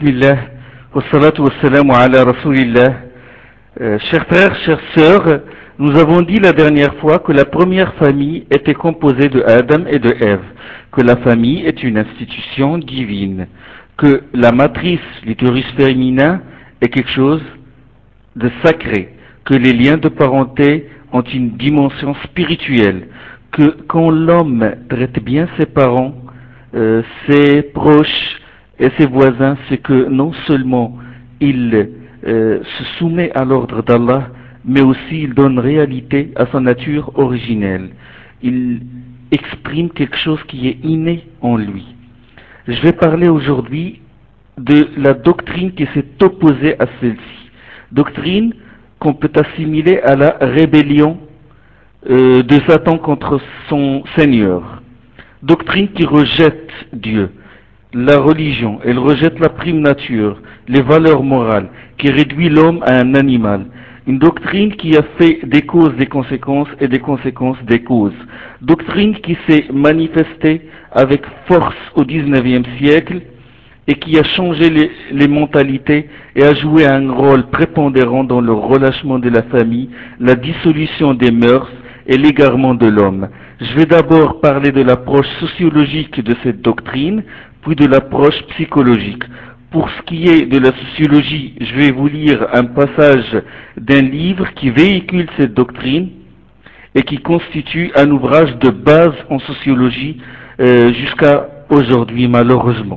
Bismillah, wassalatu wassalamu ala rasulillah. Chers frères, chères sœurs, nous avons dit la dernière fois que la première famille était composée de Adam et de Ève, que la famille est une institution divine, que la matrice, l'utérus féminin, est quelque chose de sacré, que les liens de parenté ont une dimension spirituelle, que quand l'homme traite bien ses parents, ses proches et ses voisins, c'est que non seulement il se soumet à l'ordre d'Allah, mais aussi il donne réalité à sa nature originelle. Il exprime quelque chose qui est inné en lui. Je vais parler aujourd'hui de la doctrine qui s'est opposée à celle-ci. Doctrine qu'on peut assimiler à la rébellion de Satan contre son Seigneur. Doctrine qui rejette Dieu, la religion, elle rejette la prime nature, les valeurs morales, qui réduit l'homme à un animal. Une doctrine qui a fait des causes des conséquences et des conséquences des causes. Doctrine qui s'est manifestée avec force au XIXe siècle et qui a changé les mentalités et a joué un rôle prépondérant dans le relâchement de la famille, la dissolution des mœurs et l'égarement de l'homme. Je vais d'abord parler de l'approche sociologique de cette doctrine, puis de l'approche psychologique. Pour ce qui est de la sociologie, je vais vous lire un passage d'un livre qui véhicule cette doctrine et qui constitue un ouvrage de base en sociologie jusqu'à aujourd'hui, malheureusement.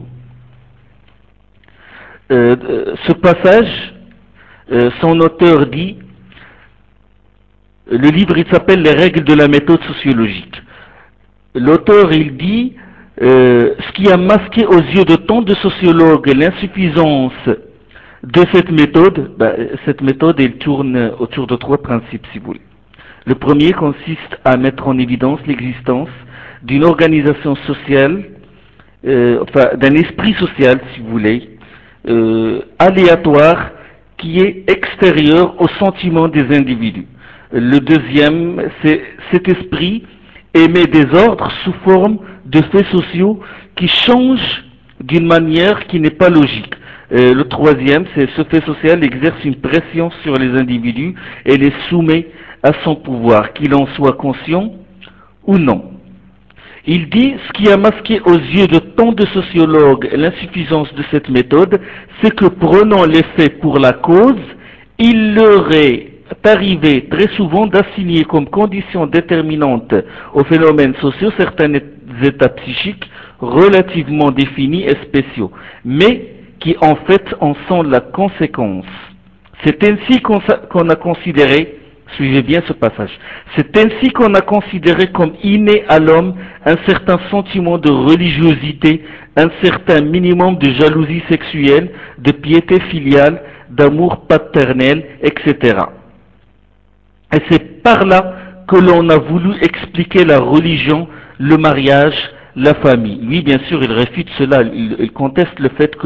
Ce passage, son auteur dit, le livre il s'appelle Les règles de la méthode sociologique. L'auteur il dit, ce qui a masqué aux yeux de tant de sociologues l'insuffisance de cette méthode elle tourne autour de trois principes si vous voulez. Le premier consiste à mettre en évidence l'existence d'une organisation sociale, d'un esprit social si vous voulez, aléatoire qui est extérieur au sentiment des individus. Le deuxième, c'est cet esprit émet des ordres sous forme de faits sociaux qui changent d'une manière qui n'est pas logique. Le troisième, c'est ce fait social exerce une pression sur les individus et les soumet à son pouvoir, qu'il en soit conscient ou non. Il dit, ce qui a masqué aux yeux de tant de sociologues l'insuffisance de cette méthode, c'est que prenant les faits pour la cause, il leur est arrivé très souvent d'assigner comme condition déterminante aux phénomènes sociaux certains états psychiques relativement définis et spéciaux, mais qui en fait en sont la conséquence. C'est ainsi qu'on a considéré, suivez bien ce passage, c'est ainsi qu'on a considéré comme inné à l'homme un certain sentiment de religiosité, un certain minimum de jalousie sexuelle, de piété filiale, d'amour paternel, etc. Et c'est par là que l'on a voulu expliquer la religion, le mariage, la famille. Lui, bien sûr, il réfute cela. Il conteste le fait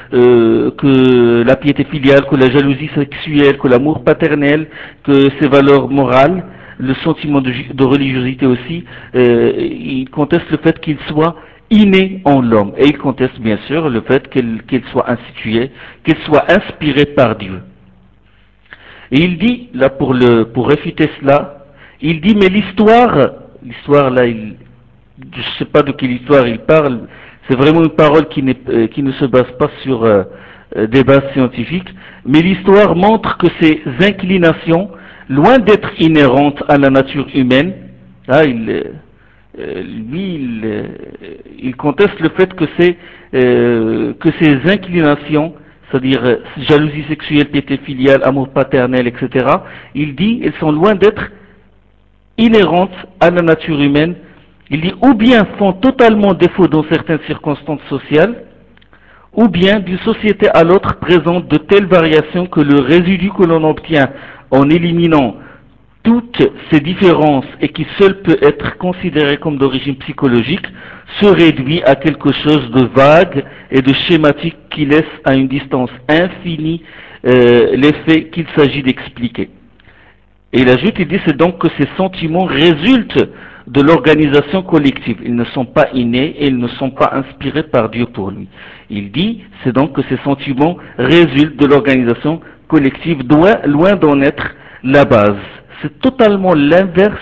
que la piété filiale, que la jalousie sexuelle, que l'amour paternel, que ces valeurs morales, le sentiment de religiosité aussi, il conteste le fait qu'il soit inné en l'homme. Et il conteste bien sûr le fait qu'il soit institué, qu'il soit inspiré par Dieu. Et il dit, là pour réfuter cela, il dit, mais l'histoire là, je ne sais pas de quelle histoire il parle, c'est vraiment une parole qui ne se base pas sur des bases scientifiques, mais l'histoire montre que ces inclinations, loin d'être inhérentes à la nature humaine, là, il conteste le fait que ces inclinations, c'est-à-dire jalousie sexuelle, piété filiale, amour paternel, etc., il dit elles sont loin d'être inhérentes à la nature humaine. Il dit ou bien font totalement défaut dans certaines circonstances sociales, ou bien d'une société à l'autre présente de telles variations que le résidu que l'on obtient en éliminant toutes ces différences et qui seul peut être considéré comme d'origine psychologique se réduit à quelque chose de vague et de schématique qui laisse à une distance infinie les faits qu'il s'agit d'expliquer. Et il ajoute, il dit, c'est donc que ces sentiments résultent de l'organisation collective. Ils ne sont pas innés et ils ne sont pas inspirés par Dieu pour lui. Il dit, c'est donc que ces sentiments résultent de l'organisation collective, loin d'en être la base. C'est totalement l'inverse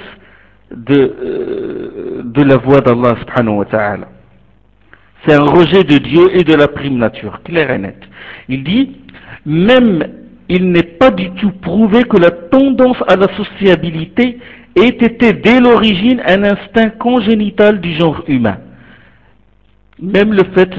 de la voie d'Allah subhanahu wa ta'ala. C'est un rejet de Dieu et de la prime nature, clair et net. Il dit, même il n'est pas du tout prouvé que la tendance à la sociabilité ait été dès l'origine un instinct congénital du genre humain. Même le fait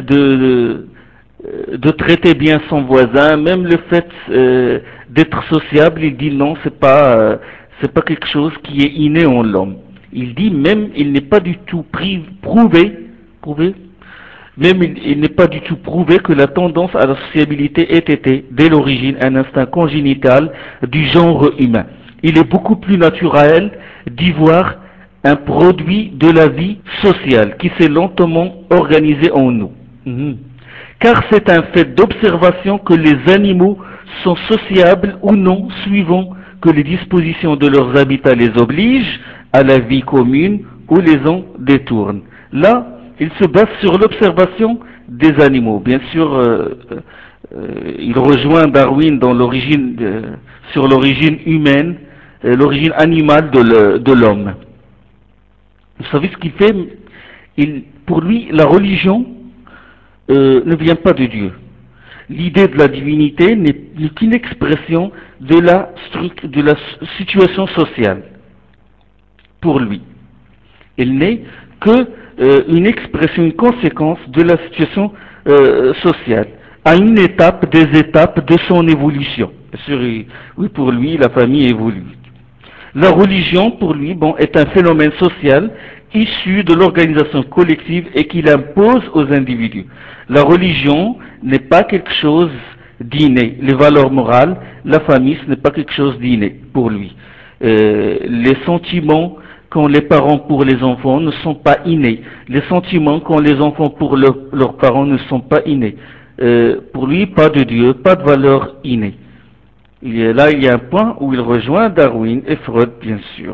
de traiter bien son voisin, même le fait d'être sociable, il dit non, c'est pas quelque chose qui est inné en l'homme. Il dit même, il n'est pas du tout prouvé, même il n'est pas du tout prouvé que la tendance à la sociabilité ait été, dès l'origine, un instinct congénital du genre humain. Il est beaucoup plus naturel d'y voir un produit de la vie sociale qui s'est lentement organisé en nous. Mhm. Car c'est un fait d'observation que les animaux sont sociables ou non, suivant que les dispositions de leurs habitats les obligent à la vie commune ou les en détournent. Là, il se base sur l'observation des animaux. Bien sûr, il rejoint Darwin dans sur l'origine humaine, l'origine animale de l'homme. Vous savez ce qu'il fait? Pour lui, la religion ne vient pas de Dieu. L'idée de la divinité n'est qu'une expression de la situation sociale pour lui. Elle n'est que une expression, une conséquence de la situation sociale, à une étape des étapes de son évolution. Bien sûr, oui, pour lui, la famille évolue. La religion, pour lui, bon, est un phénomène social issu de l'organisation collective et qu'il impose aux individus. La religion n'est pas quelque chose d'inné. Les valeurs morales, la famille, ce n'est pas quelque chose d'inné pour lui. Les sentiments qu'ont les parents pour les enfants ne sont pas innés. Les sentiments qu'ont les enfants pour leurs parents ne sont pas innés. Pour lui, pas de Dieu, pas de valeur innée. Là, il y a un point où il rejoint Darwin et Freud, bien sûr.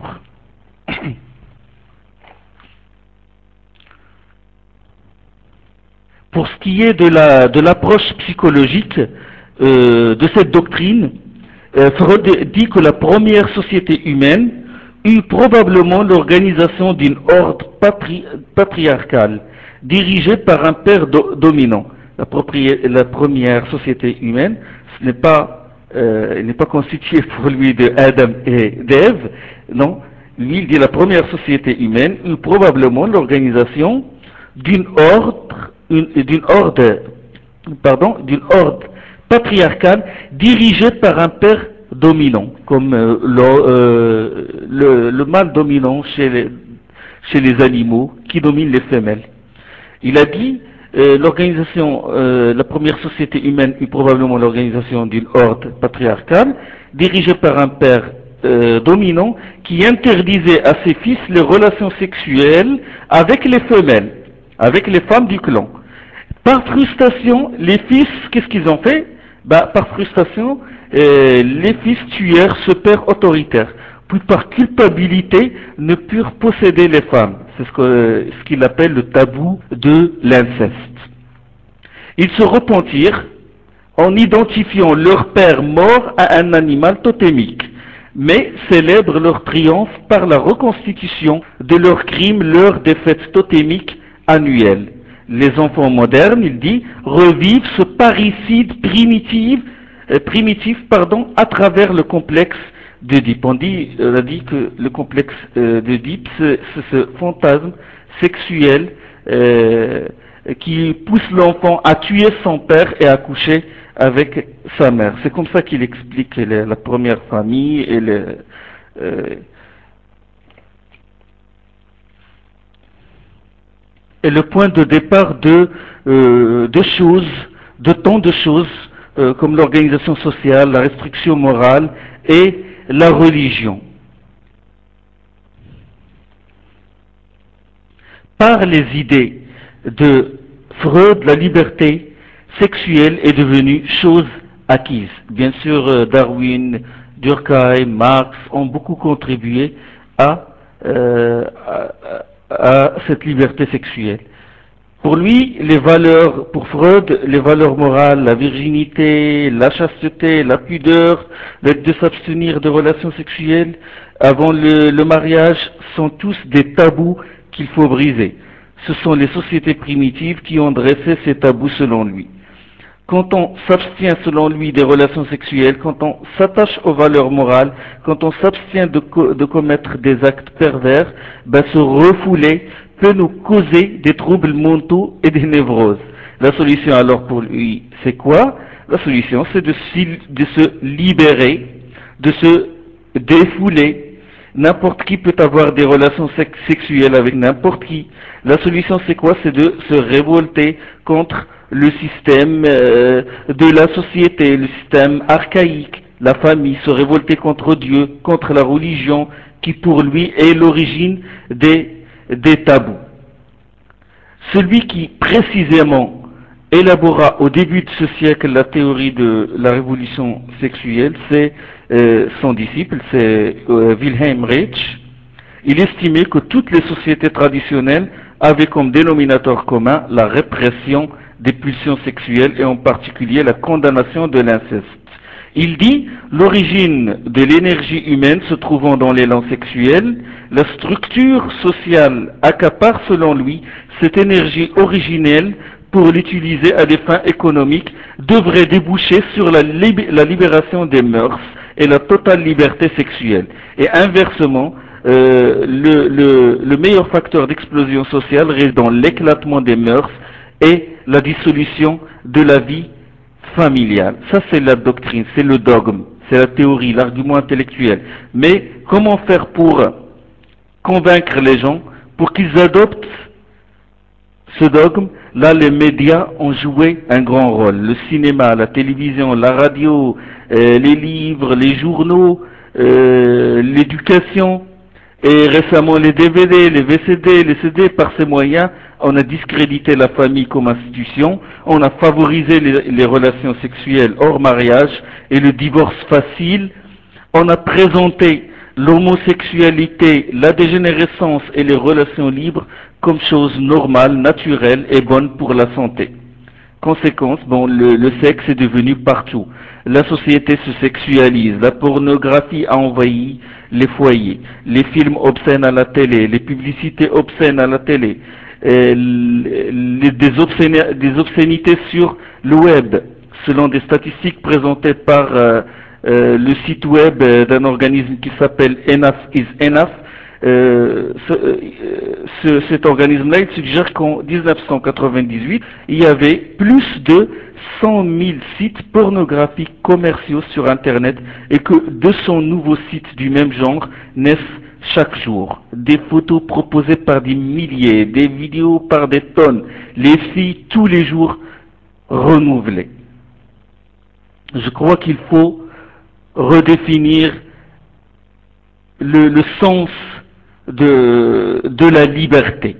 Pour ce qui est de l'approche psychologique de cette doctrine, Freud dit que la première société humaine eut probablement l'organisation d'une horde patriarcale dirigée par un père dominant. La première société humaine, ce n'est pas, elle n'est pas constituée pour lui de Adam et d'Ève, non. Lui, il dit la première société humaine eut probablement l'organisation d'une horde, d'une horde patriarcale dirigée par un père dominant, comme le mâle dominant chez les animaux qui domine les femelles. Il a dit la première société humaine eut probablement l'organisation d'une horde patriarcale dirigée par un père dominant qui interdisait à ses fils les relations sexuelles avec les femelles, avec les femmes du clan. Par frustration, les fils, qu'est-ce qu'ils ont fait? Par frustration, les fils tuèrent ce père autoritaire. Puis par culpabilité, ne purent posséder les femmes. C'est ce qu'il appelle le tabou de l'inceste. Ils se repentirent en identifiant leur père mort à un animal totémique, mais célèbrent leur triomphe par la reconstitution de leurs crimes, leur défaite totémique annuelle. Les enfants modernes, il dit, revivent ce parricide primitif à travers le complexe d'Oedipe. On a dit que le complexe d'Oedipe, c'est ce fantasme sexuel qui pousse l'enfant à tuer son père et à coucher avec sa mère. C'est comme ça qu'il explique la première famille et le point de départ de tant de choses, comme l'organisation sociale, la restriction morale et la religion. Par les idées de Freud, la liberté sexuelle est devenue chose acquise. Bien sûr, Darwin, Durkheim, Marx ont beaucoup contribué à à cette liberté sexuelle. Pour lui, les valeurs, pour Freud, les valeurs morales, la virginité, la chasteté, la pudeur, le fait de s'abstenir de relations sexuelles avant le mariage sont tous des tabous qu'il faut briser. Ce sont les sociétés primitives qui ont dressé ces tabous selon lui. Quand on s'abstient selon lui des relations sexuelles, quand on s'attache aux valeurs morales, quand on s'abstient de commettre des actes pervers, ben se refouler peut nous causer des troubles mentaux et des névroses. La solution alors pour lui, c'est quoi? La solution, c'est de se libérer, de se défouler. N'importe qui peut avoir des relations sexuelles avec n'importe qui. La solution, c'est quoi? C'est de se révolter contre le système de la société, le système archaïque, la famille, se révolter contre Dieu, contre la religion, qui pour lui est l'origine des tabous. Celui qui précisément élabora au début de ce siècle la théorie de la révolution sexuelle, c'est son disciple, c'est Wilhelm Reich. Il estimait que toutes les sociétés traditionnelles avaient comme dénominateur commun la répression des pulsions sexuelles et en particulier la condamnation de l'inceste. Il dit l'origine de l'énergie humaine se trouvant dans l'élan sexuel, la structure sociale accapare selon lui cette énergie originelle pour l'utiliser à des fins économiques devrait déboucher sur la libération des mœurs et la totale liberté sexuelle. Et inversement, le meilleur facteur d'explosion sociale réside dans l'éclatement des mœurs et la dissolution de la vie familiale. Ça, c'est la doctrine, c'est le dogme, c'est la théorie, l'argument intellectuel. Mais comment faire pour convaincre les gens, pour qu'ils adoptent ce dogme? Là, les médias ont joué un grand rôle. Le cinéma, la télévision, la radio, les livres, les journaux, l'éducation, et récemment les DVD, les VCD, les CD. Par ces moyens, on a discrédité la famille comme institution, on a favorisé les relations sexuelles hors mariage et le divorce facile, on a présenté l'homosexualité, la dégénérescence et les relations libres comme choses normales, naturelles et bonnes pour la santé. Conséquence, bon, le sexe est devenu partout. La société se sexualise, la pornographie a envahi les foyers, les films obscènes à la télé, les publicités obscènes à la télé, des obscénités sur le web, selon des statistiques présentées par le site web d'un organisme qui s'appelle Enough is Enough. Cet organisme-là, il suggère qu'en 1998, il y avait plus de 100 000 sites pornographiques commerciaux sur Internet et que 200 nouveaux sites du même genre naissent chaque jour. Des photos proposées par des milliers, des vidéos par des tonnes, les filles tous les jours renouvelées. Je crois qu'il faut redéfinir le sens de la liberté.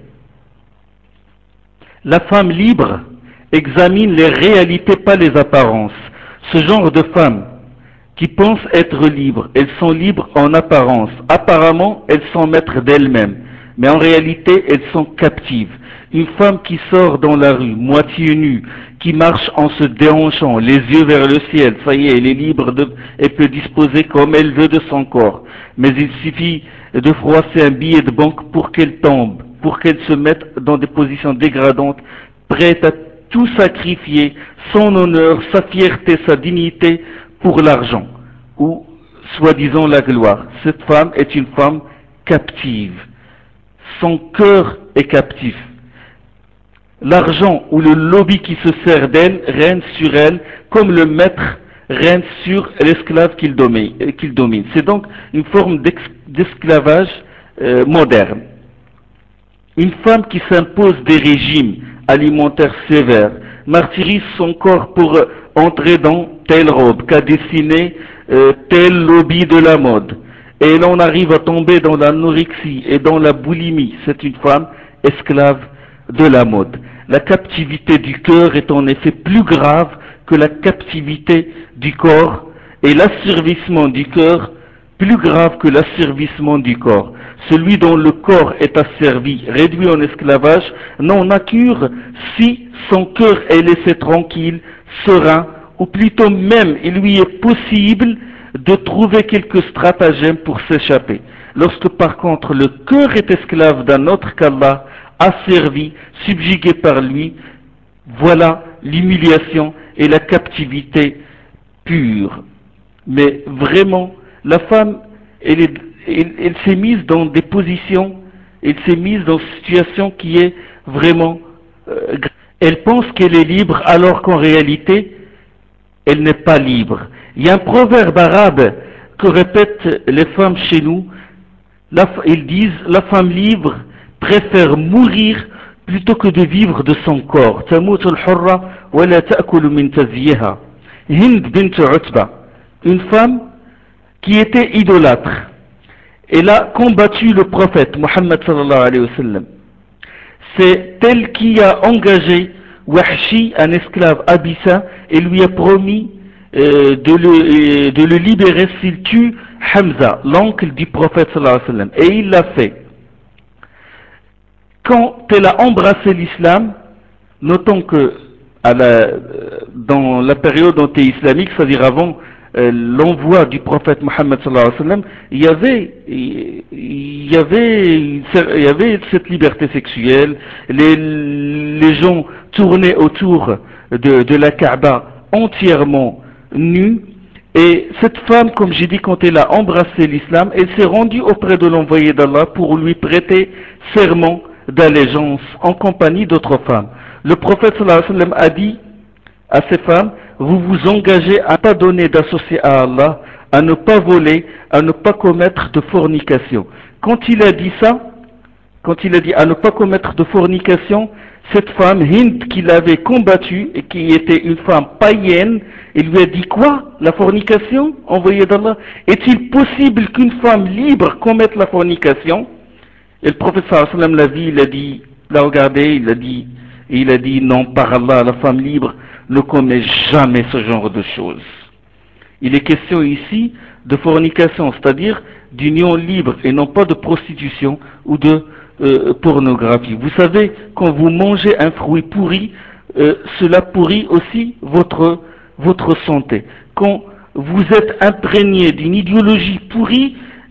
La femme libre examine les réalités, pas les apparences. Ce genre de femmes qui pensent être libres, elles sont libres en apparence. Apparemment, elles sont maîtres d'elles-mêmes, mais en réalité, elles sont captives. Une femme qui sort dans la rue, moitié nue, qui marche en se déhanchant, les yeux vers le ciel, ça y est, elle est libre, elle peut disposer comme elle veut de son corps. Mais il suffit de froisser un billet de banque pour qu'elle tombe, pour qu'elle se mette dans des positions dégradantes, prête à tout sacrifier, son honneur, sa fierté, sa dignité, pour l'argent, ou soi-disant la gloire. Cette femme est une femme captive. Son cœur est captif. L'argent ou le lobby qui se sert d'elle règne sur elle comme le maître règne sur l'esclave qu'il domine. C'est donc une forme d'esclavage moderne. Une femme qui s'impose des régimes alimentaires sévères, martyrise son corps pour entrer dans telle robe qu'a dessiné tel lobby de la mode. Et l'on arrive à tomber dans l'anorexie et dans la boulimie. C'est une femme esclave de la mode. La captivité du cœur est en effet plus grave que la captivité du corps et l'asservissement du cœur plus grave que l'asservissement du corps. Celui dont le corps est asservi, réduit en esclavage, n'en a cure si son cœur est laissé tranquille, serein, ou plutôt même il lui est possible de trouver quelques stratagèmes pour s'échapper. Lorsque par contre le cœur est esclave d'un autre qu'Allah, asservi, subjugué par lui, voilà l'humiliation et la captivité pure. Mais vraiment, la femme, elle s'est mise dans des positions, elle s'est mise dans une situation qui est vraiment grave. Elle pense qu'elle est libre alors qu'en réalité, elle n'est pas libre. Il y a un proverbe arabe que répètent les femmes chez nous. Ils disent, la femme libre préfère mourir plutôt que de vivre de son corps. تموت الحرة ولا تأكل من ثديها. Hind bint Utba, une femme qui était idolâtre. Elle a combattu le prophète Mohammed sallallahu alayhi wa sallam. C'est elle qui a engagé Wahshi, un esclave abyssin, et lui a promis de le libérer s'il tue Hamza, l'oncle du prophète sallallahu alayhi wa sallam. Et il l'a fait. Quand elle a embrassé l'islam, notons que dans la période anté-islamique, c'est-à-dire avant l'envoi du prophète Mohammed sallallahu alayhi wa sallam, il y avait cette liberté sexuelle, les gens tournaient autour de la Kaaba entièrement nus, et cette femme, comme j'ai dit, quand elle a embrassé l'islam, elle s'est rendue auprès de l'envoyé d'Allah pour lui prêter serment d'allégeance en compagnie d'autres femmes. Le prophète sallallahu alayhi wa sallam a dit à ces femmes, vous vous engagez à ne pas donner d'associé à Allah, à ne pas voler, à ne pas commettre de fornication. Quand il a dit ça, quand il a dit à ne pas commettre de fornication, cette femme, Hind, qui l'avait combattue et qui était une femme païenne, il lui a dit quoi? La fornication, envoyé d'Allah? Est-il possible qu'une femme libre commette la fornication? Et le prophète sallallahu alayhi wa sallam l'a vu, il a dit, l'a regardé, il a dit non, par Allah, la femme libre ne commet jamais ce genre de choses. Il est question ici de fornication, c'est-à-dire d'union libre et non pas de prostitution ou de pornographie. Vous savez, quand vous mangez un fruit pourri, cela pourrit aussi votre santé. Quand vous êtes imprégné d'une idéologie pourrie,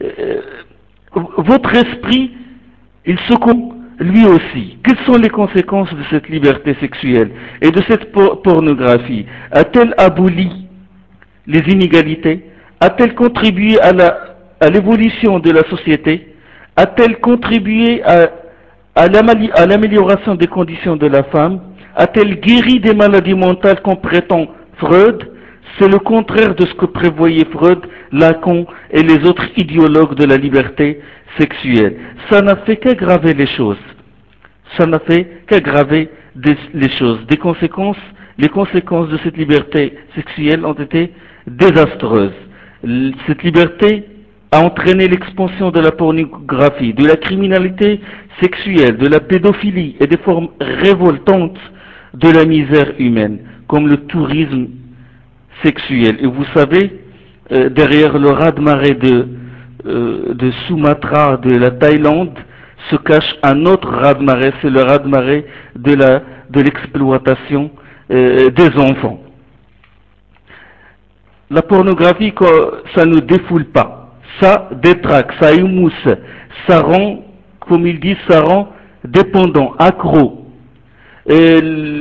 votre esprit, il secoue lui aussi. Quelles sont les conséquences de cette liberté sexuelle et de cette pornographie? A-t-elle aboli les inégalités? A-t-elle contribué à l'évolution de la société? A-t-elle contribué à l'amélioration des conditions de la femme? A-t-elle guéri des maladies mentales qu'on prétend Freud? C'est le contraire de ce que prévoyaient Freud, Lacan et les autres idéologues de la liberté sexuelle. Ça n'a fait qu'aggraver les choses. Ça n'a fait qu'aggraver les choses. Les conséquences de cette liberté sexuelle ont été désastreuses. Cette liberté a entraîné l'expansion de la pornographie, de la criminalité sexuelle, de la pédophilie et des formes révoltantes de la misère humaine, comme le tourisme sexuel. Et vous savez, derrière le raz-de-marée de Sumatra, de la Thaïlande, se cache un autre raz-de-marée, c'est le raz-de-marée de l'exploitation des enfants. La pornographie, ça ne défoule pas, ça détraque, ça émousse, ça rend, comme ils disent, ça rend dépendant, accro. Et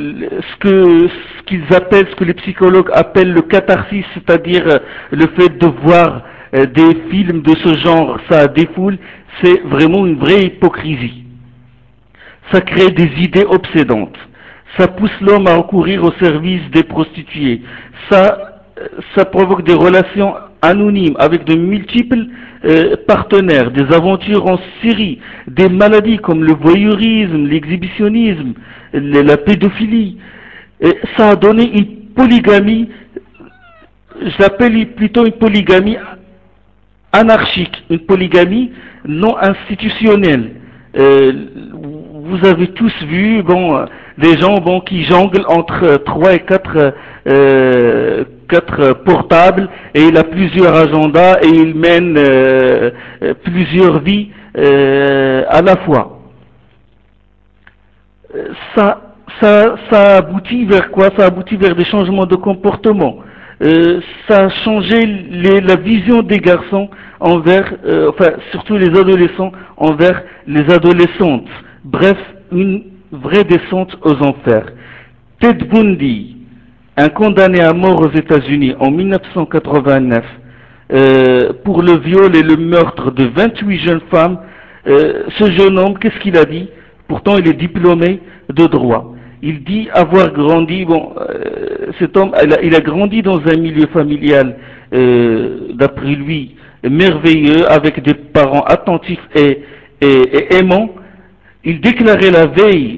ce que les psychologues appellent le catharsis, c'est-à-dire le fait de voir des films de ce genre, ça défoule, c'est vraiment une vraie hypocrisie. Ça crée des idées obsédantes. Ça pousse l'homme à recourir au service des prostituées. Ça provoque des relations anonymes avec de multiples partenaires, des aventures en série, des maladies comme le voyeurisme, l'exhibitionnisme, la pédophilie. Et ça a donné une polygamie, je l'appelle plutôt une polygamie anarchique, une polygamie non institutionnelle. Vous avez tous vu, bon, des gens, bon, qui jonglent entre 3 et 4 quatre portables et il a plusieurs agendas et il mène plusieurs vies à la fois. Ça aboutit vers quoi? Ça aboutit vers des changements de comportement. Ça a changé la vision des garçons envers, enfin surtout les adolescents envers les adolescentes. Bref, une vraie descente aux enfers. Ted Bundy, un condamné à mort aux États-Unis en 1989 pour le viol et le meurtre de 28 jeunes femmes, ce jeune homme, qu'est-ce qu'il a dit? Pourtant, il est diplômé de droit. Il dit avoir grandi, bon, cet homme, il a grandi dans un milieu familial, d'après lui, merveilleux, avec des parents attentifs et aimants. Il déclarait la veille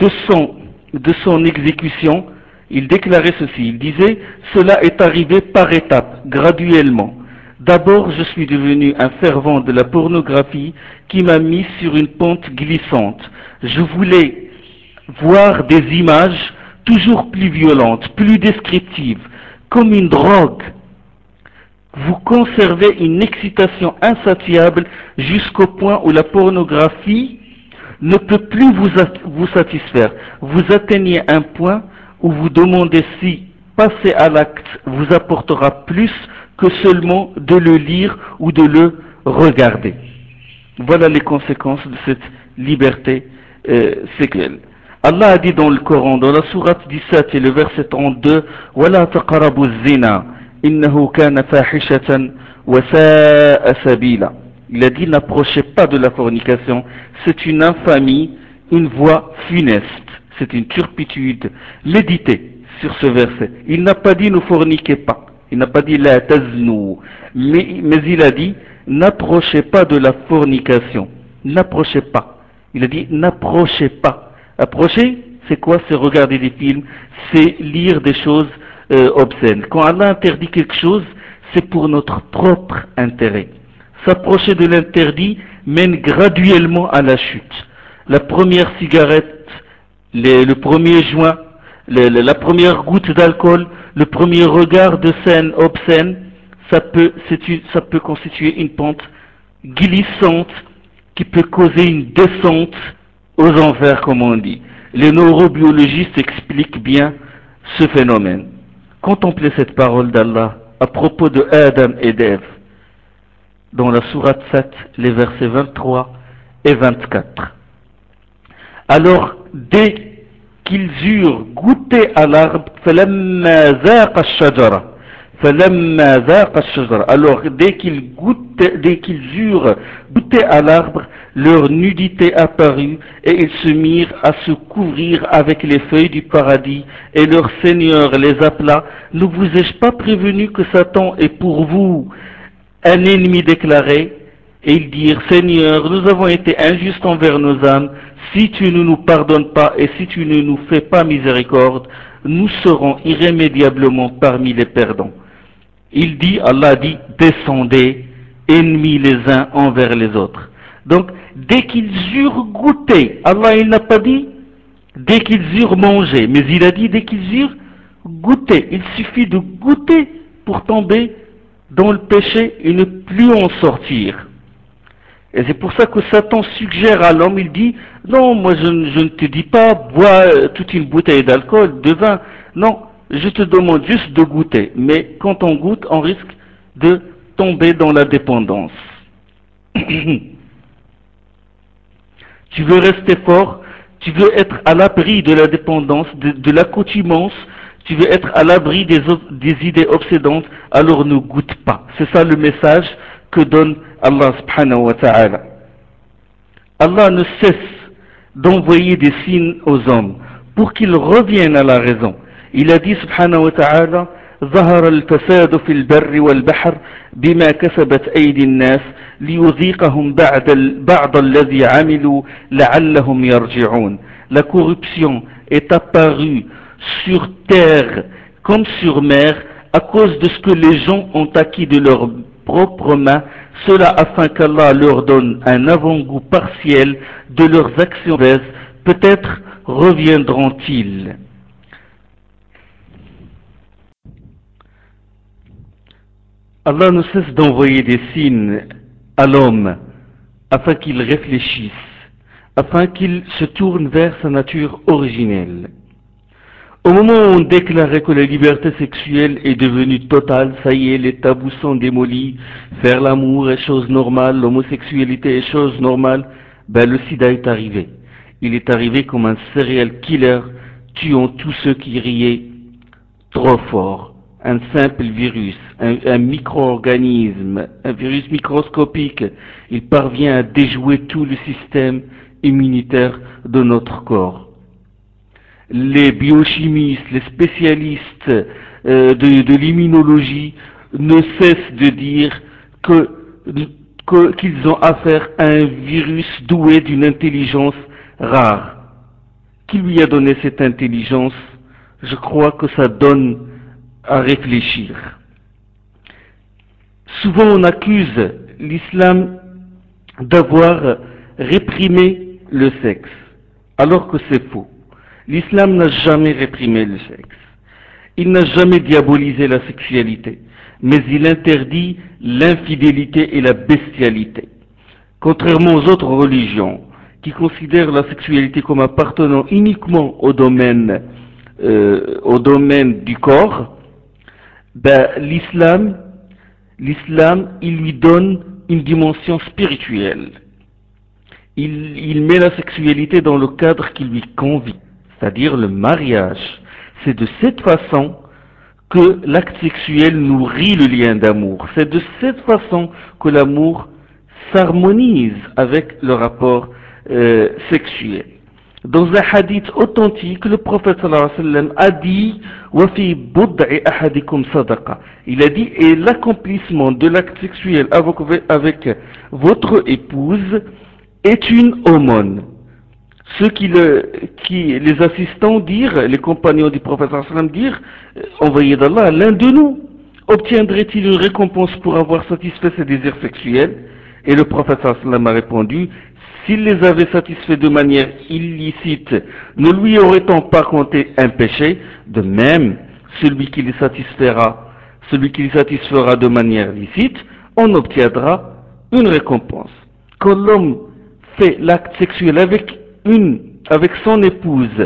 de son exécution, il déclarait ceci, il disait, cela est arrivé par étapes, graduellement. D'abord, je suis devenu un fervent de la pornographie qui m'a mis sur une pente glissante. Je voulais voir des images toujours plus violentes, plus descriptives, comme une drogue. Vous conservez une excitation insatiable jusqu'au point où la pornographie ne peut plus vous satisfaire. Vous atteignez un point où vous demandez si passer à l'acte vous apportera plus que seulement de le lire ou de le regarder. Voilà les conséquences de cette liberté sexuelle. Allah a dit dans le Coran, dans la sourate 17 et le verset 32, وَلَا تَقْرَبُوا الزِّنَا إِنَّهُ كَانَ فَاحِشَةً وَسَاءَ سَبِيلًا. Il a dit, n'approchez pas de la fornication, c'est une infamie, une voie funeste, c'est une turpitude. Méditez sur ce verset. Il n'a pas dit ne forniquez pas, il n'a pas dit la taznou, mais il a dit n'approchez pas de la fornication, n'approchez pas. Il a dit n'approchez pas. Approcher, c'est quoi? C'est regarder des films, c'est lire des choses obscènes. Quand Allah interdit quelque chose, c'est pour notre propre intérêt. S'approcher de l'interdit mène graduellement à la chute. La première cigarette, le premier joint, la première goutte d'alcool, le premier regard de scène obscène, ça peut constituer une pente glissante qui peut causer une descente aux enfers, comme on dit. Les neurobiologistes expliquent bien ce phénomène. Contemplez cette parole d'Allah à propos de Adam et d'Ève dans la sourate 7, les versets 23 et 24. Alors, dès qu'ils eurent goûté à l'arbre, alors dès qu'ils eurent goûté à l'arbre, leur nudité apparut et ils se mirent à se couvrir avec les feuilles du paradis et leur Seigneur les appela. Ne vous ai-je pas prévenu que Satan est pour vous un ennemi déclaré? Et ils dirent, Seigneur, nous avons été injustes envers nos âmes, si tu ne nous pardonnes pas et si tu ne nous fais pas miséricorde, nous serons irrémédiablement parmi les perdants. Allah dit, descendez, ennemis les uns envers les autres. Donc, dès qu'ils eurent goûté, Allah il n'a pas dit dès qu'ils eurent mangé, mais il a dit dès qu'ils eurent goûté. Il suffit de goûter pour tomber dans le péché et ne plus en sortir. Et c'est pour ça que Satan suggère à l'homme, il dit, non, moi je ne te dis pas, bois toute une bouteille d'alcool, de vin. Non, je te demande juste de goûter. Mais quand on goûte, on risque de tomber dans la dépendance. Tu veux rester fort, tu veux être à l'abri de la dépendance, de l'accoutumance, tu veux être à l'abri des idées obsédantes, alors ne goûte pas. C'est ça le message que donne Allah subhanahu wa ta'ala. Allah ne cesse d'envoyer des signes aux hommes pour qu'ils reviennent à la raison. Il a dit subhanahu wa ta'ala ظهر الفساد في البر والبحر بما كسبت أيدي الناس ليذيقهم بعض الذي عملوا لعلهم يرجعون. La corruption est apparue sur terre comme sur mer à cause de ce que les gens ont acquis de leurs propres mains, cela afin qu'Allah leur donne un avant-goût partiel de leurs actions mauvaises. Peut-être reviendront-ils. Allah ne cesse d'envoyer des signes à l'homme afin qu'il réfléchisse, afin qu'il se tourne vers sa nature originelle. Au moment où on déclarait que la liberté sexuelle est devenue totale, ça y est, les tabous sont démolis, faire l'amour est chose normale, l'homosexualité est chose normale, ben le sida est arrivé. Il est arrivé comme un serial killer, tuant tous ceux qui riaient trop fort. Un simple virus, un micro-organisme, un virus microscopique, il parvient à déjouer tout le système immunitaire de notre corps. Les biochimistes, les spécialistes de l'immunologie ne cessent de dire qu'ils ont affaire à un virus doué d'une intelligence rare. Qui lui a donné cette intelligence? Je crois que ça donne à réfléchir. Souvent on accuse l'islam d'avoir réprimé le sexe, alors que c'est faux. L'islam n'a jamais réprimé le sexe. Il n'a jamais diabolisé la sexualité, mais il interdit l'infidélité et la bestialité. Contrairement aux autres religions, qui considèrent la sexualité comme appartenant uniquement au domaine du corps, ben, l'islam, il lui donne une dimension spirituelle. Il met la sexualité dans le cadre qui lui convient, c'est-à-dire le mariage. C'est de cette façon que l'acte sexuel nourrit le lien d'amour. C'est de cette façon que l'amour s'harmonise avec le rapport sexuel. Dans un hadith authentique, le prophète sallallahu alayhi wa sallam a dit وَفِي بُضْعِ أَحَدِكُمْ صَدَقَةً. Il a dit, et l'accomplissement de l'acte sexuel avec votre épouse est une aumône. Ceux les assistants dirent, les compagnons du prophète sallallahu alayhi wa sallam dirent, envoyé d'Allah, l'un de nous obtiendrait-il une récompense pour avoir satisfait ses désirs sexuels? Et le prophète sallallahu alayhi wa sallam a répondu, s'il les avait satisfaits de manière illicite, ne lui aurait-on pas compté un péché? De même, celui qui les satisfera de manière licite, on obtiendra une récompense. Quand l'homme fait l'acte sexuel avec son épouse,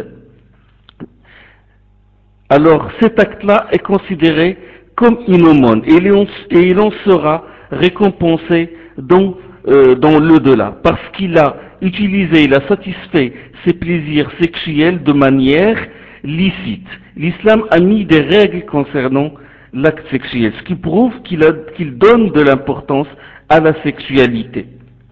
alors cet acte-là est considéré comme une aumône et il en sera récompensé dans l'au-delà parce qu'il a utilisé, il a satisfait ses plaisirs sexuels de manière licite. L'islam a mis des règles concernant l'acte sexuel, ce qui prouve qu'il donne de l'importance à la sexualité.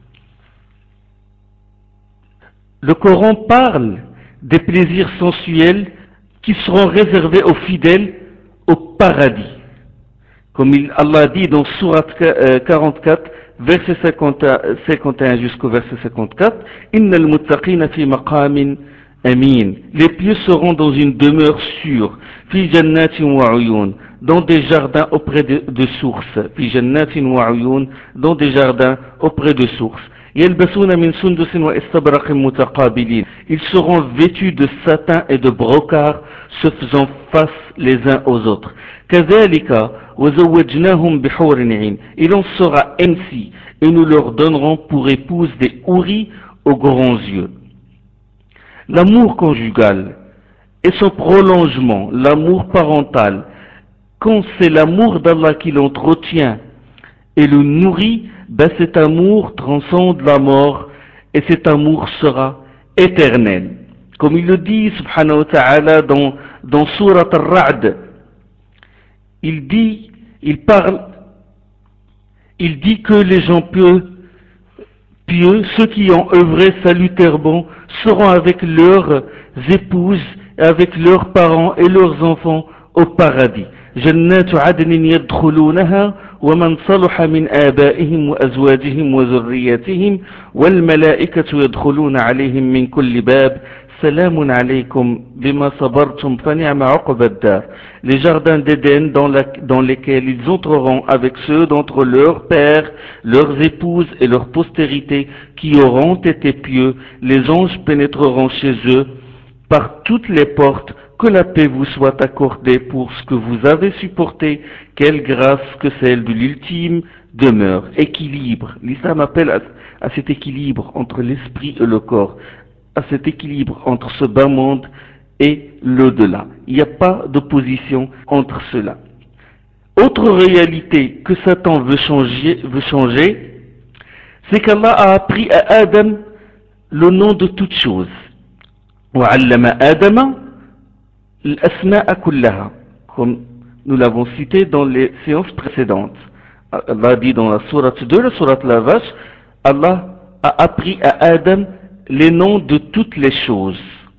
Le Coran parle des plaisirs sensuels qui seront réservés aux fidèles au paradis. Comme Allah dit dans Surat 44, verset 51 jusqu'au verset 54, Innal muttaqina fi maqamin amin. Les pieux seront dans une demeure sûre, fi jannatin wa uyun, dans des jardins auprès de sources, fi jannatin wa uyun, dans des jardins auprès de sources. يلبسون من سندس واستبرق متقابلين. Ils seront vêtus de satin et de brocart, se faisant face les uns aux autres. كذلك وزوجناهم بحور عين. Il en sera ainsi, et nous leur donnerons pour épouse des houris aux grands yeux. L'amour conjugal et son prolongement, l'amour parental, quand c'est l'amour d'Allah qui l'entretient et le nourrit, ben cet amour transcende la mort et cet amour sera éternel. Comme il le dit, subhanahu wa ta'ala, dans Surat Al-Ra'd, il dit, il parle, il dit que les gens pieux, ceux qui ont œuvré salutairement, seront avec leurs épouses, avec leurs parents et leurs enfants au paradis. جنات عدن يدخلونها ومن صلح من آبائهم وأزواجهم وذرياتهم والملائكة يدخلون عليهم من كل باب سلام عليكم بما صبرتم فنعم عقبى الدار. Les jardins d'Éden dans lesquels ils entreront avec ceux d'entre leurs pères, leurs épouses et leur postérité qui auront été pieux. Les anges pénétreront chez eux par toutes les portes que la paix vous soit accordée pour ce que vous avez supporté, quelle grâce que celle de l'ultime demeure. Équilibre. L'islam appelle à cet équilibre entre l'esprit et le corps, à cet équilibre entre ce bas monde et l'au-delà. Il n'y a pas d'opposition entre cela. Autre réalité que Satan veut changer, c'est qu'Allah a appris à Adam le nom de toutes choses. وعلم آدم الأسماء كلها, comme nous l'avons cité dans les séances précédentes. Allah dit dans la sourate 2, la sourate la vache, Allah a appris à Adam les noms de toutes les choses.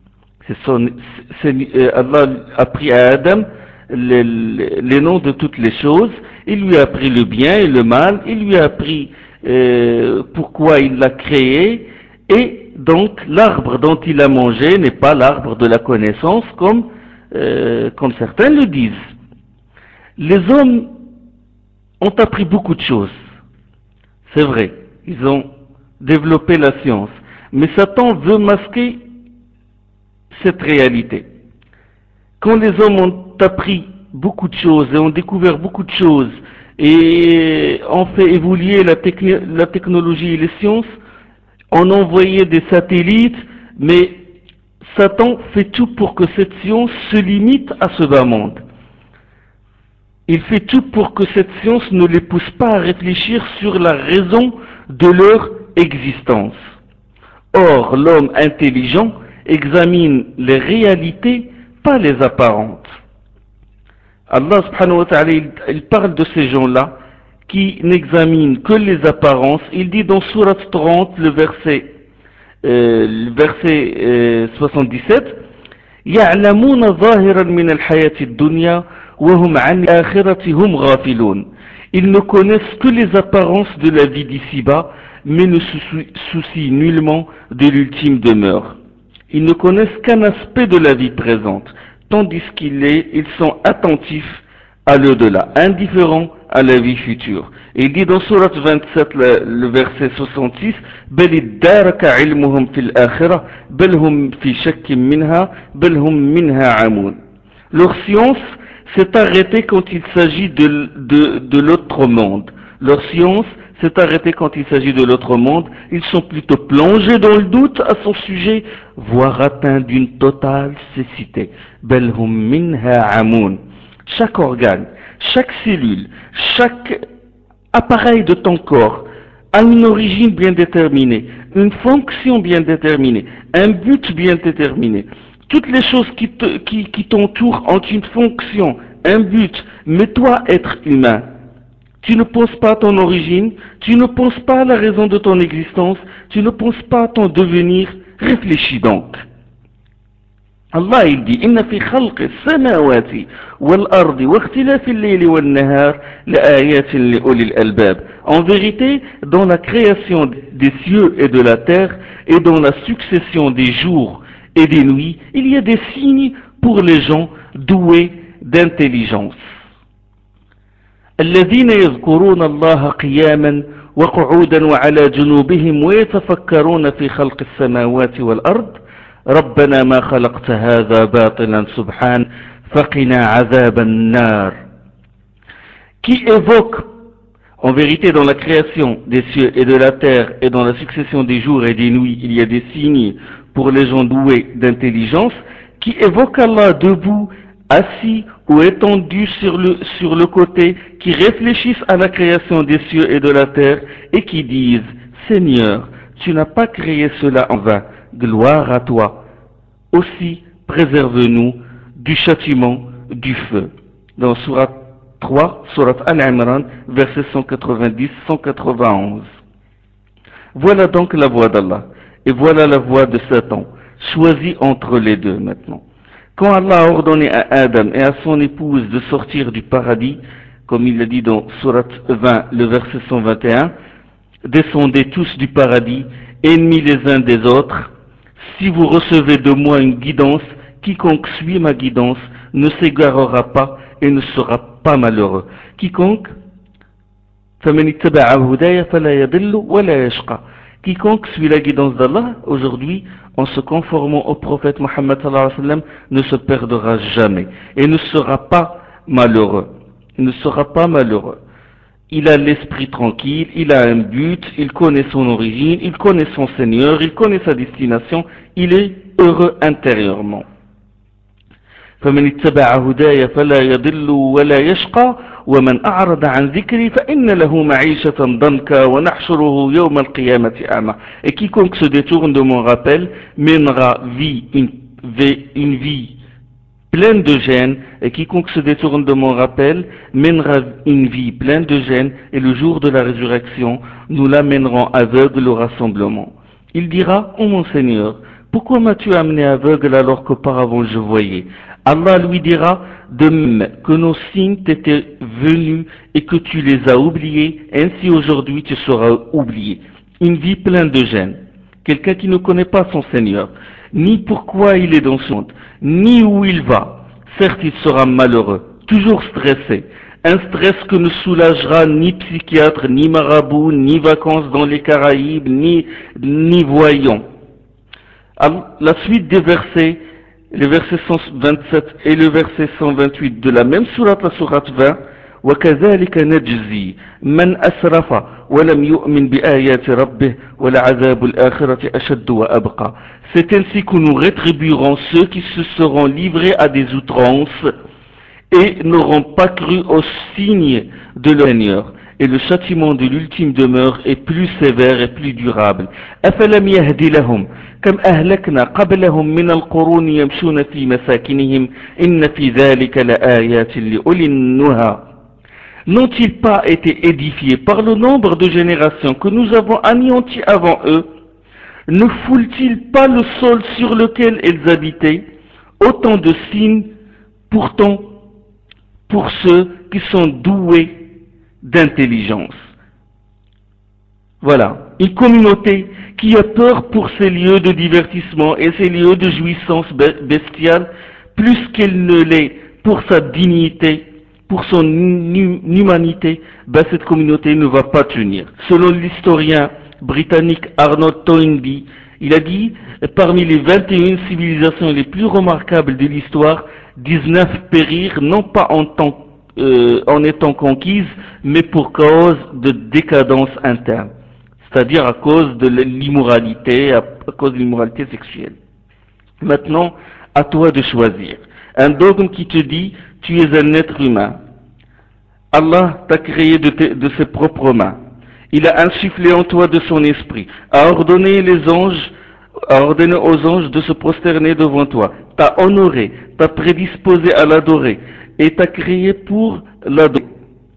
Allah a appris à Adam les noms de toutes les choses. Il lui a appris le bien et le mal. Il lui a appris pourquoi il l'a créé. Et donc l'arbre dont il a mangé n'est pas l'arbre de la connaissance comme certains le disent. Les hommes ont appris beaucoup de choses. C'est vrai, ils ont développé la science. Mais Satan veut masquer cette réalité. Quand les hommes ont appris beaucoup de choses et ont découvert beaucoup de choses et ont fait évoluer la technologie et les sciences, on envoyait des satellites, mais Satan fait tout pour que cette science se limite à ce bas monde. Il fait tout pour que cette science ne les pousse pas à réfléchir sur la raison de leur existence. Or, l'homme intelligent examine les réalités, pas les apparentes. Allah subhanahu wa ta'ala, il parle de ces gens-là qui n'examinent que les apparences. Il dit dans Surat 30, le verset 77, يعلمون ظاهرا من الحياة الدنيا وهم عن الآخرة هم غافلون. Ils ne connaissent que les apparences de la vie d'ici-bas, mais ne se soucient nullement de l'ultime demeure. Ils ne connaissent qu'un aspect de la vie présente, tandis ils sont attentifs à l'au-delà, indifférents à la vie future. Et il dit dans Surat 27, le verset 66, بل ادارك علمهم في الآخرة بل هم في شك منها بل هم منها عمون. Leur science s'est arrêtée quand il s'agit de l'autre monde. Leur science s'est arrêtée quand il s'agit de l'autre monde. Ils sont plutôt plongés dans le doute à son sujet, voire atteints d'une totale cécité. بل هم منها عمون. Chaque organe, chaque cellule, chaque appareil de ton corps a une origine bien déterminée, une fonction bien déterminée, un but bien déterminé. Toutes les choses qui t'entourent ont une fonction, un but. Mais toi, être humain, tu ne penses pas à ton origine, tu ne penses pas à la raison de ton existence, tu ne penses pas à ton devenir. Réfléchis donc. Allah il dit إن في خلق السماوات والأرض واختلاف الليل والنهار لآيات لأولي الألباب. En vérité, dans la création des cieux et de la terre et dans la succession des jours et des nuits, il y a des signes pour les gens doués d'intelligence. الذين يذكرون الله قياما وقعودا وعلى جنوبهم ويتفكرون في خلق السماوات والأرض ربنا ما خلقت هذا باطلا سبحان فقنا عذاب النار. Qui évoque en vérité dans la création des cieux et de la terre et dans la succession des jours et des nuits il y a des signes pour les gens doués d'intelligence qui évoquent Allah debout, assis ou étendus sur le côté, qui réfléchissent à la création des cieux et de la terre et qui disent Seigneur, tu n'as pas créé cela en vain, gloire à toi. Aussi préserve-nous du châtiment du feu. Dans Surat 3, Surat Al-Imran, versets 190-191. Voilà donc la voie d'Allah. Et voilà la voie de Satan. Choisis entre les deux maintenant. Quand Allah a ordonné à Adam et à son épouse de sortir du paradis, comme il l'a dit dans Surat 20, le verset 121, descendez tous du paradis, ennemis les uns des autres. Si vous recevez de moi une guidance, quiconque suit ma guidance ne s'égarera pas et ne sera pas malheureux. Quiconque Quiconque suit la guidance d'Allah, aujourd'hui, en se conformant au prophète Mohammed sallallahu alayhi wa sallam, ne se perdra jamais et ne sera pas malheureux. Il ne sera pas malheureux. Il a l'esprit tranquille, il a un but, il connaît son origine, il connaît son Seigneur, il connaît sa destination, il est heureux intérieurement. فمن اتبع هداي فلا يضل ولا يشقى ومن أعرض عن ذكري فإن له معيشة ضنكا ونحشره يوم القيامة أعمى. Et quiconque se détourne de mon rappel mènera une vie pleine de gêne, et quiconque se détourne de mon rappel mènera une vie pleine de gêne, et le jour de la résurrection, nous l'amènerons aveugle au rassemblement. Il dira, ô mon Seigneur, pourquoi m'as-tu amené aveugle alors qu'auparavant je voyais? Allah lui dira, de même que nos signes t'étaient venus et que tu les as oubliés, ainsi aujourd'hui tu seras oublié. Une vie pleine de gêne. Quelqu'un qui ne connaît pas son Seigneur, ni pourquoi il est dans ce monde, ni où il va. Certes, il sera malheureux, toujours stressé. Un stress que ne soulagera ni psychiatre, ni marabout, ni vacances dans les Caraïbes, ni voyant. La suite des versets, le verset 127 et le verset 128 de la même sourate, la sourate 20, وكذلك نجزي من أسرف ولم يؤمن بآيات ربه ولعذاب الآخرة أشد وأبقى. C'est ainsi que nous rétribuerons ceux qui se seront livrés à des outrances et n'auront pas cru aux signes de leur Seigneur. Et le châtiment de l'ultime demeure est plus sévère et plus durable. أفلم يهد لهم كم أهلكنا قبلهم من القرون يمشون في مساكنهم إن في ذلك لآيات لأولي النهى. N'ont-ils pas été édifiés par le nombre de générations que nous avons anéanties avant eux? Ne foulent-ils pas le sol sur lequel ils habitaient? Autant de signes pourtant pour ceux qui sont doués d'intelligence. Voilà, une communauté qui a peur pour ces lieux de divertissement et ces lieux de jouissance bestiale plus qu'elle ne l'est pour sa dignité, pour son humanité, ben cette communauté ne va pas tenir. Selon l'historien britannique Arnold Toynbee, il a dit, parmi les 21 civilisations les plus remarquables de l'histoire, 19 périrent non pas en étant conquises, mais pour cause de décadence interne, c'est-à-dire à cause de l'immoralité, à cause de l'immoralité sexuelle. Maintenant, à toi de choisir. Un dogme qui te dit, tu es un être humain. Allah t'a créé de ses propres mains. Il a insufflé en toi de son esprit, a ordonné aux anges de se prosterner devant toi, t'a honoré, t'a prédisposé à l'adorer, et t'a créé pour l'adorer,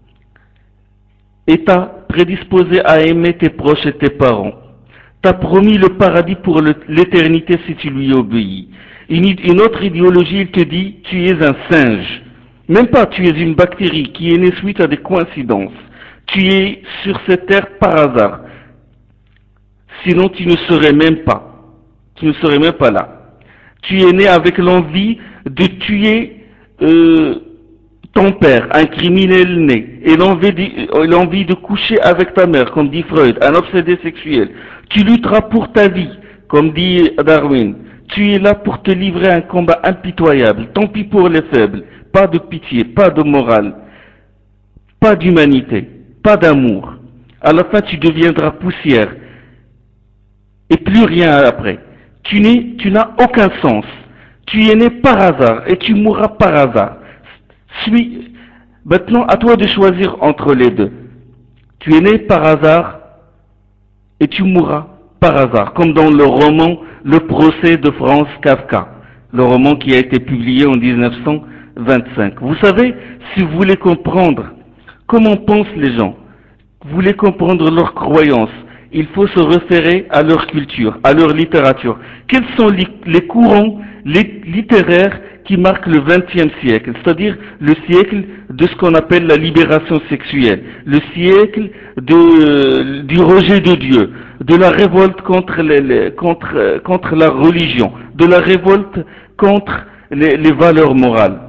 et t'a prédisposé à aimer tes proches et tes parents. T'a promis le paradis pour l'éternité si tu lui obéis. Une autre idéologie, il te dit, tu es un singe. Même pas, tu es une bactérie qui est née suite à des coïncidences. Tu es sur cette terre par hasard. Sinon, tu ne serais même pas. Tu ne serais même pas là. Tu es né avec l'envie de tuer euh, ton père, un criminel né, et l'envie de coucher avec ta mère, comme dit Freud, un obsédé sexuel. Tu lutteras pour ta vie, comme dit Darwin. Tu es là pour te livrer à un combat impitoyable. Tant pis pour les faibles. Pas de pitié, pas de morale, pas d'humanité, pas d'amour. À la fin, tu deviendras poussière et plus rien après. Tu n'as aucun sens. Tu es né par hasard et tu mourras par hasard. Maintenant, à toi de choisir entre les deux. Tu es né par hasard et tu mourras par hasard, comme dans le roman Le procès de Franz Kafka, le roman qui a été publié en 1925. Vous savez, si vous voulez comprendre comment pensent les gens, vous voulez comprendre leurs croyances, il faut se référer à leur culture, à leur littérature. Quels sont les courants littéraires qui marquent le XXe siècle, c'est-à-dire le siècle de ce qu'on appelle la libération sexuelle, le siècle du rejet de Dieu, de la révolte contre la religion, de la révolte contre les valeurs morales.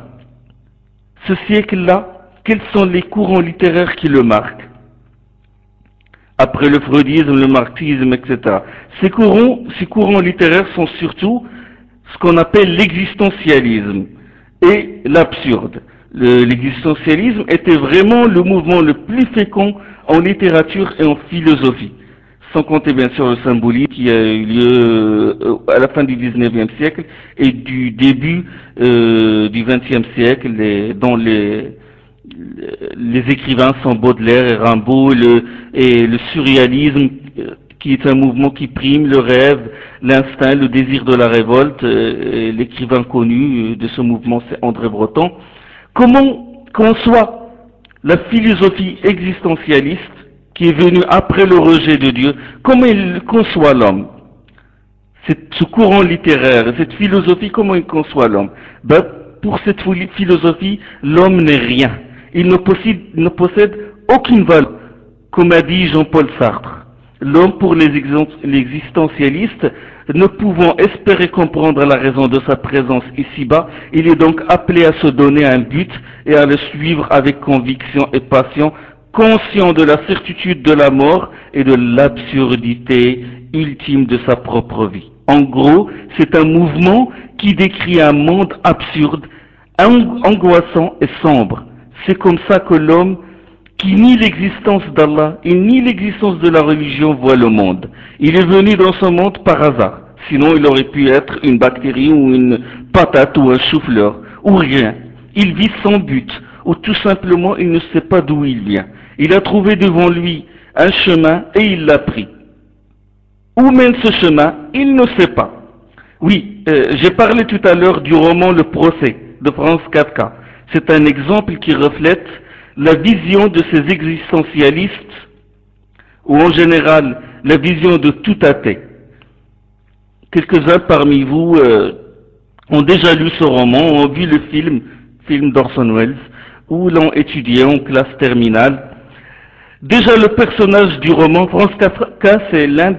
Ce siècle-là, quels sont les courants littéraires qui le marquent? après le freudisme, le marxisme, etc. Ces courants littéraires sont surtout ce qu'on appelle l'existentialisme et l'absurde. L'existentialisme était vraiment le mouvement le plus fécond en littérature et en philosophie, sans compter bien sûr le symbolisme qui a eu lieu à la fin du 19e siècle et du début du 20e siècle, dont les écrivains sont Baudelaire et Rimbaud, et le surréalisme, qui est un mouvement qui prime le rêve, l'instinct, le désir de la révolte. L'écrivain connu de ce mouvement, c'est André Breton. Comment conçoit la philosophie existentialiste qui est venue après le rejet de Dieu? Comment il conçoit l'homme? Ce courant littéraire, cette philosophie, comment il conçoit l'homme? Ben, pour cette philosophie, l'homme n'est rien. Il ne possède aucune valeur, comme a dit Jean-Paul Sartre. L'homme, pour les existentialistes, ne pouvant espérer comprendre la raison de sa présence ici-bas, il est donc appelé à se donner un but et à le suivre avec conviction et passion, conscient de la certitude de la mort et de l'absurdité ultime de sa propre vie. En gros, c'est un mouvement qui décrit un monde absurde, angoissant et sombre. C'est comme ça que l'homme qui nie l'existence d'Allah et nie l'existence de la religion voit le monde. Il est venu dans ce monde par hasard. Sinon, il aurait pu être une bactérie ou une patate ou un chou-fleur ou rien. Il vit sans but ou tout simplement il ne sait pas d'où il vient. Il a trouvé devant lui un chemin et il l'a pris. Où mène ce chemin? Il ne sait pas. Oui, j'ai parlé tout à l'heure du roman Le Procès de Franz Kafka. C'est un exemple qui reflète la vision de ces existentialistes, ou en général la vision de tout athée. Quelques-uns parmi vous ont déjà lu ce roman, ont vu le film d'Orson Welles, ou l'ont étudié en classe terminale. Déjà, le personnage du roman, Franz Kafka, c'est l'un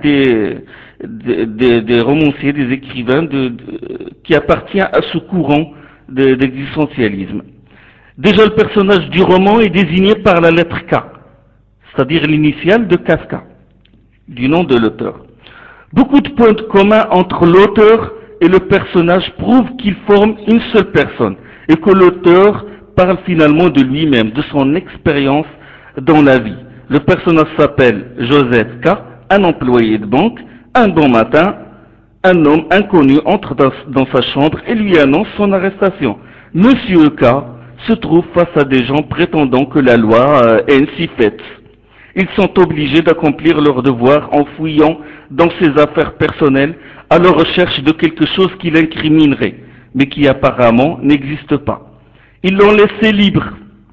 des romanciers, des écrivains qui appartient à ce courant d'existentialisme. Déjà, le personnage du roman est désigné par la lettre K, c'est-à-dire l'initiale de Kafka, du nom de l'auteur. Beaucoup de points communs entre l'auteur et le personnage prouvent qu'ils forment une seule personne et que l'auteur parle finalement de lui-même, de son expérience dans la vie. Le personnage s'appelle Joseph K, un employé de banque. Un bon matin, un homme inconnu entre dans sa chambre et lui annonce son arrestation. Monsieur K se trouve face à des gens prétendant que la loi est ainsi faite. Ils sont obligés d'accomplir leur devoir en fouillant dans ses affaires personnelles à la recherche de quelque chose qui l'incriminerait, mais qui apparemment n'existe pas. Ils l'ont laissé libre,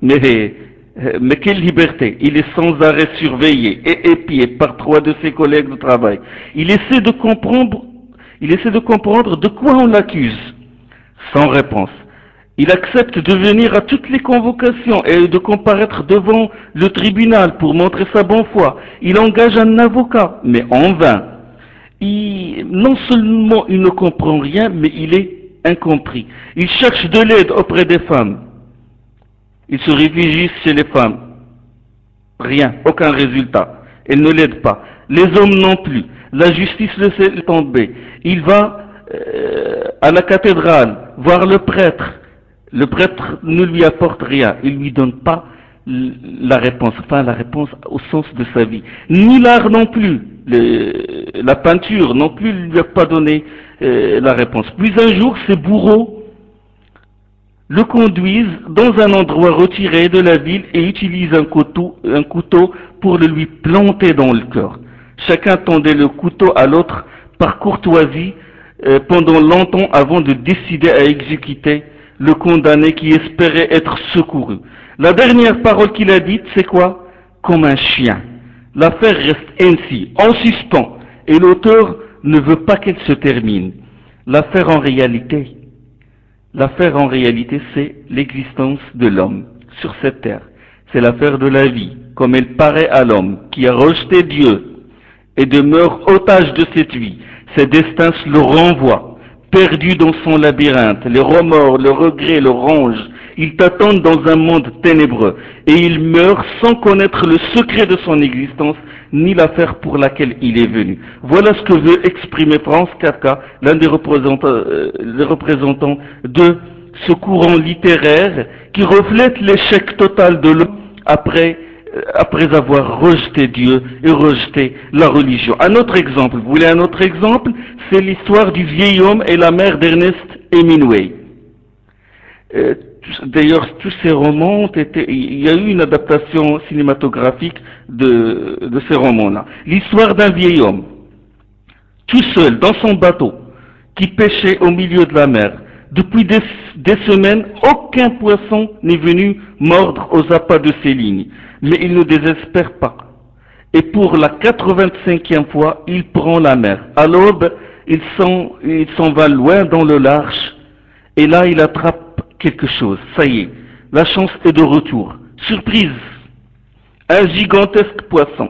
mais quelle liberté! Il est sans arrêt surveillé et épié par 3 de ses collègues de travail. Il essaie de comprendre, il essaie de comprendre de quoi on l'accuse, sans réponse. Il accepte de venir à toutes les convocations et de comparaître devant le tribunal pour montrer sa bonne foi. Il engage un avocat, mais en vain. Non seulement il ne comprend rien, mais il est incompris. Il cherche de l'aide auprès des femmes. Il se réfugie chez les femmes. Rien, aucun résultat. Elle ne l'aide pas. Les hommes non plus. La justice le fait tomber. Il va à la cathédrale voir le prêtre. Le prêtre ne lui apporte rien. Il ne lui donne pas la réponse, enfin la réponse au sens de sa vie. Ni l'art non plus. La peinture non plus ne lui a pas donné la réponse. Puis un jour, ses bourreaux le conduisent dans un endroit retiré de la ville et utilisent un couteau pour le lui planter dans le cœur. Chacun tendait le couteau à l'autre par courtoisie pendant longtemps avant de décider à exécuter le condamné qui espérait être secouru. La dernière parole qu'il a dite, c'est quoi? Comme un chien. L'affaire reste ainsi, en suspens, et l'auteur ne veut pas qu'elle se termine. L'affaire L'affaire en réalité, c'est l'existence de l'homme sur cette terre. C'est l'affaire de la vie, comme elle paraît à l'homme, qui a rejeté Dieu et demeure otage de cette vie. Ses destins le renvoient, perdu dans son labyrinthe. Les remords, le regret le rongent. Il t'attend dans un monde ténébreux et il meurt sans connaître le secret de son existence ni l'affaire pour laquelle il est venu. Voilà ce que veut exprimer Franz Kafka, l'un des représentants de ce courant littéraire qui reflète l'échec total de l'homme après avoir rejeté Dieu et rejeté la religion. Un autre exemple, vous voulez un autre exemple? C'est l'histoire du vieil homme et la mère d'Ernest Hemingway. Euh, D'ailleurs, tous ces romans ont été, il y a eu une adaptation cinématographique de ces romans-là. L'histoire d'un vieil homme, tout seul, dans son bateau, qui pêchait au milieu de la mer. Depuis des semaines, aucun poisson n'est venu mordre aux appâts de ses lignes. Mais il ne désespère pas. Et pour la 85e fois, il prend la mer. À l'aube, il s'en va loin dans le large. Et là, il attrape quelque chose. Ça y est, la chance est de retour. Surprise, un gigantesque poisson.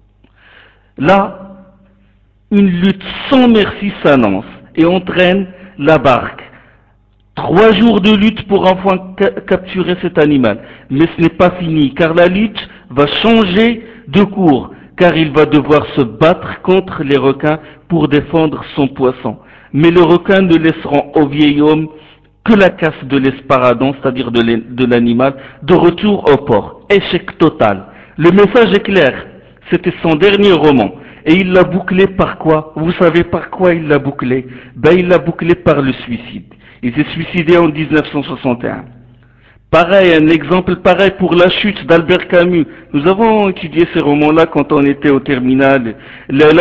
Là, une lutte sans merci s'annonce et entraîne la barque. 3 jours de lutte pour enfin capturer cet animal. Mais ce n'est pas fini, car la lutte va changer de cours, car il va devoir se battre contre les requins pour défendre son poisson. Mais les requins ne laisseront au vieil homme que la casse de l'esparadon, c'est-à-dire de l'animal, de retour au port. Échec total. Le message est clair. C'était son dernier roman. Et il l'a bouclé par quoi? Vous savez par quoi il l'a bouclé? Ben, il l'a bouclé par le suicide. Il s'est suicidé en 1961. Pareil, un exemple pareil pour La Chute d'Albert Camus. Nous avons étudié ces romans-là quand on était au terminal. La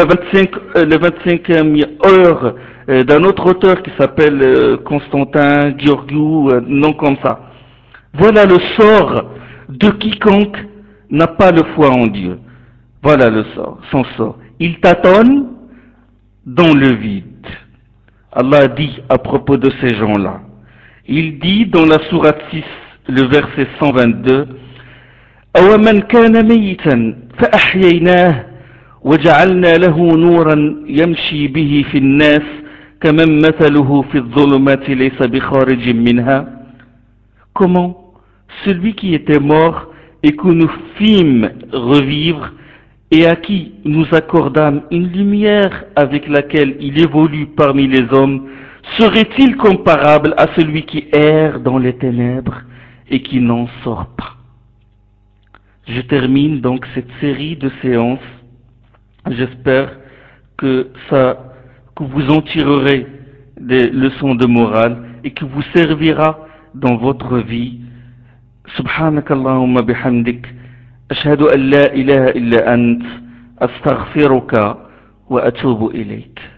25e heure d'un autre auteur qui s'appelle Constantin Gheorghiu, non comme ça. Voilà le sort de quiconque n'a pas le foi en Dieu. Voilà le sort, son sort. Il tâtonne dans le vide. Allah dit à propos de ces gens-là. Il dit dans la sourate 6, le verset 122, أَوَمَنْ كَانَ مَيِّتًا فَأَحْيَيْنَاهُ وَجَعَلْنَا لَهُ نُورًا يَمْشِي بِهِ فِي النَّاسِ كَمَنْ مَثَلُهُ فِي الظُّلُمَاتِ لَيْسَ بِخَارِجٍ مِنْهَا. Comment celui qui était mort et que nous fîmes revivre et à qui nous accordâmes une lumière avec laquelle il évolue parmi les hommes, serait-il comparable à celui qui erre dans les ténèbres et qui n'en sort pas? Je termine donc cette série de séances. J'espère que que vous en tirerez des leçons de morale et que vous servira dans votre vie. سبحانك اللهم بحمدك أشهد أن لا إله إلا أنت أستغفرك وأتوب إليك